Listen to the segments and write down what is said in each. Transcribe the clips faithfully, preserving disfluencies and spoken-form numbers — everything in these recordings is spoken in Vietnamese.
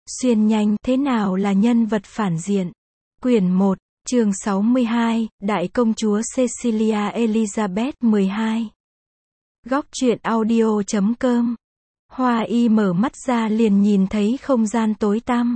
Xuyên nhanh, thế nào là nhân vật phản diện? Quyển một, chương sáu mươi hai, Đại công chúa Cecilia Elizabeth mười hai. Góc truyện audio chấm com. Hoa y mở mắt ra liền nhìn thấy không gian tối tăm,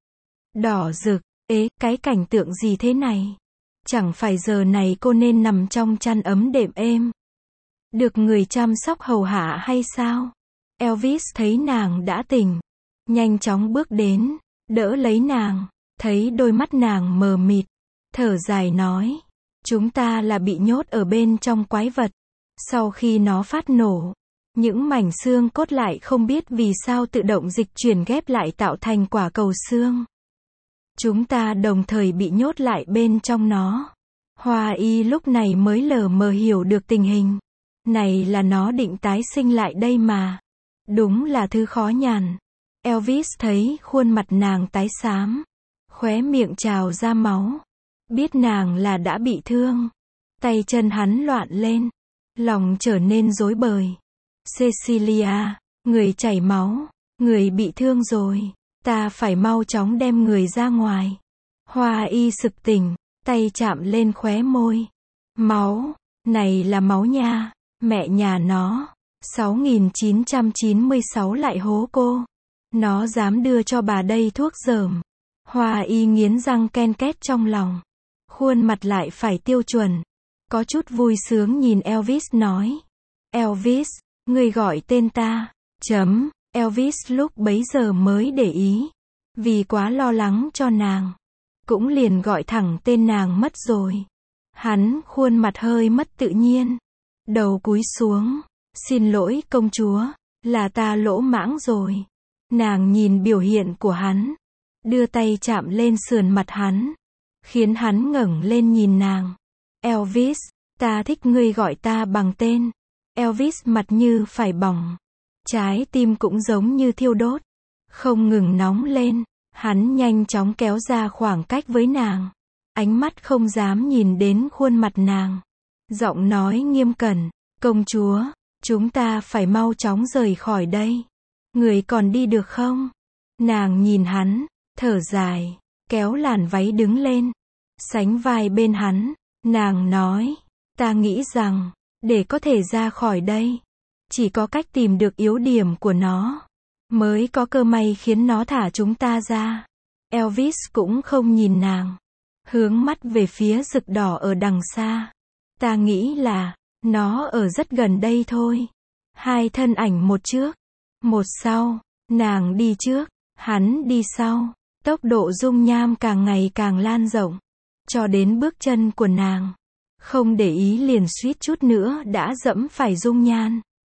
đỏ rực. Ế, cái cảnh tượng gì thế này? Chẳng phải giờ này cô nên nằm trong chăn ấm đệm êm, được người chăm sóc hầu hạ hay sao? Elvis thấy nàng đã tỉnh, nhanh chóng bước đến, đỡ lấy nàng, thấy đôi mắt nàng mờ mịt, thở dài nói, chúng ta là bị nhốt ở bên trong quái vật. Sau khi nó phát nổ, những mảnh xương cốt lại không biết vì sao tự động dịch chuyển ghép lại tạo thành quả cầu xương. Chúng ta đồng thời bị nhốt lại bên trong nó. Hoa y lúc này mới lờ mờ hiểu được tình hình. Này là nó định tái sinh lại đây mà. Đúng là thứ khó nhằn. Elvis thấy khuôn mặt nàng tái xám, khóe miệng trào ra máu. Biết nàng là đã bị thương. Tay chân hắn loạn lên, lòng trở nên rối bời. Cecilia, người chảy máu, người bị thương rồi. Ta phải mau chóng đem người ra ngoài. Hoa y sực tỉnh, tay chạm lên khóe môi. Máu, này là máu nha, mẹ nhà nó. sáu nghìn chín trăm chín mươi sáu lại hố cô. Nó dám đưa cho bà đây thuốc dởm. Hoa y nghiến răng ken két trong lòng. Khuôn mặt lại phải tiêu chuẩn. Có chút vui sướng nhìn Elvis nói. Elvis, người gọi tên ta. Chấm. Elvis lúc bấy giờ mới để ý. Vì quá lo lắng cho nàng, cũng liền gọi thẳng tên nàng mất rồi. Hắn khuôn mặt hơi mất tự nhiên, đầu cúi xuống. Xin lỗi công chúa, là ta lỗ mãng rồi. Nàng nhìn biểu hiện của hắn, đưa tay chạm lên sườn mặt hắn, khiến hắn ngẩng lên nhìn nàng. Elvis, ta thích ngươi gọi ta bằng tên. Elvis mặt như phải bỏng, trái tim cũng giống như thiêu đốt, không ngừng nóng lên. Hắn nhanh chóng kéo ra khoảng cách với nàng, ánh mắt không dám nhìn đến khuôn mặt nàng. Giọng nói nghiêm cẩn, công chúa, chúng ta phải mau chóng rời khỏi đây. Người còn đi được không? Nàng nhìn hắn, thở dài, kéo làn váy đứng lên, sánh vai bên hắn. Nàng nói, ta nghĩ rằng, để có thể ra khỏi đây, chỉ có cách tìm được yếu điểm của nó, mới có cơ may khiến nó thả chúng ta ra. Elvis cũng không nhìn nàng, hướng mắt về phía rực đỏ ở đằng xa. Ta nghĩ là, nó ở rất gần đây thôi. Hai thân ảnh một trước, một sau, nàng đi trước, hắn đi sau. Tốc độ dung nham càng ngày càng lan rộng, cho đến bước chân của nàng, không để ý liền suýt chút nữa đã dẫm phải dung nhan.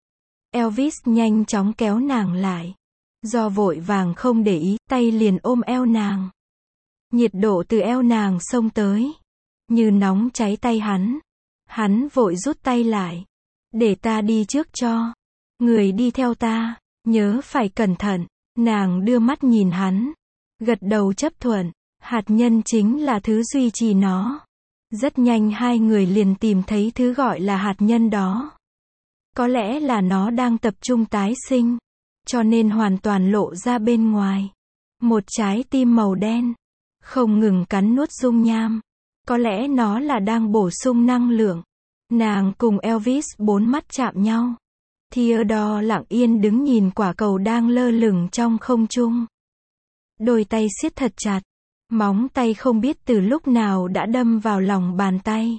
Elvis nhanh chóng kéo nàng lại. Do vội vàng không để ý, tay liền ôm eo nàng. Nhiệt độ từ eo nàng xông tới, như nóng cháy tay hắn. Hắn vội rút tay lại. Để ta đi trước cho. Người đi theo ta, nhớ phải cẩn thận. Nàng đưa mắt nhìn hắn, gật đầu chấp thuận. Hạt nhân chính là thứ duy trì nó. Rất nhanh hai người liền tìm thấy thứ gọi là hạt nhân đó. Có lẽ là nó đang tập trung tái sinh, cho nên hoàn toàn lộ ra bên ngoài. Một trái tim màu đen, không ngừng cắn nuốt dung nham. Có lẽ nó là đang bổ sung năng lượng. Nàng cùng Elvis bốn mắt chạm nhau. Theodore lặng yên đứng nhìn quả cầu đang lơ lửng trong không trung. Đôi tay siết thật chặt. Móng tay không biết từ lúc nào đã đâm vào lòng bàn tay,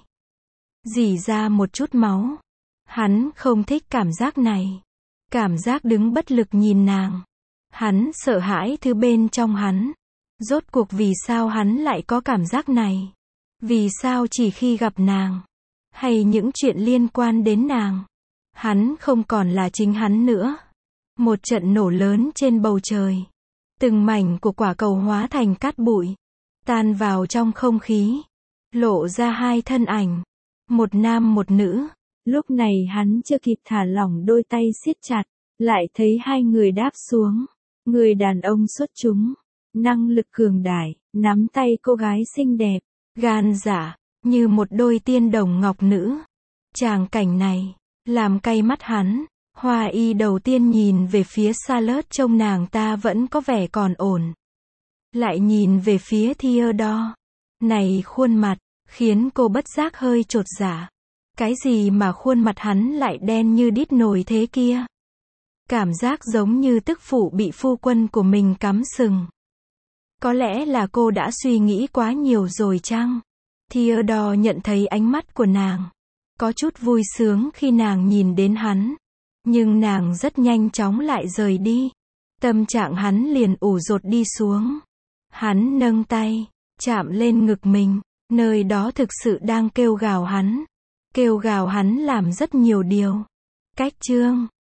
rỉ ra một chút máu. Hắn không thích cảm giác này. Cảm giác đứng bất lực nhìn nàng. Hắn sợ hãi thứ bên trong hắn. Rốt cuộc vì sao hắn lại có cảm giác này? Vì sao chỉ khi gặp nàng, hay những chuyện liên quan đến nàng, hắn không còn là chính hắn nữa? Một trận nổ lớn trên bầu trời. Từng mảnh của quả cầu hóa thành cát bụi, tan vào trong không khí. Lộ ra hai thân ảnh. Một nam một nữ. Lúc này hắn chưa kịp thả lỏng đôi tay siết chặt, lại thấy hai người đáp xuống. Người đàn ông xuất chúng, năng lực cường đại, nắm tay cô gái xinh đẹp, gan dạ, như một đôi tiên đồng ngọc nữ. Tràng cảnh này, làm cay mắt hắn. Hoa y đầu tiên nhìn về phía Charlotte, trông nàng ta vẫn có vẻ còn ổn. Lại nhìn về phía Theodore. Này khuôn mặt, khiến cô bất giác hơi chột dạ. Cái gì mà khuôn mặt hắn lại đen như đít nồi thế kia? Cảm giác giống như tức phụ bị phu quân của mình cắm sừng. Có lẽ là cô đã suy nghĩ quá nhiều rồi chăng? Theodore nhận thấy ánh mắt của nàng. Có chút vui sướng khi nàng nhìn đến hắn. Nhưng nàng rất nhanh chóng lại rời đi. Tâm trạng hắn liền ủ rột đi xuống. Hắn nâng tay, chạm lên ngực mình. Nơi đó thực sự đang kêu gào hắn. Kêu gào hắn làm rất nhiều điều. Cách chương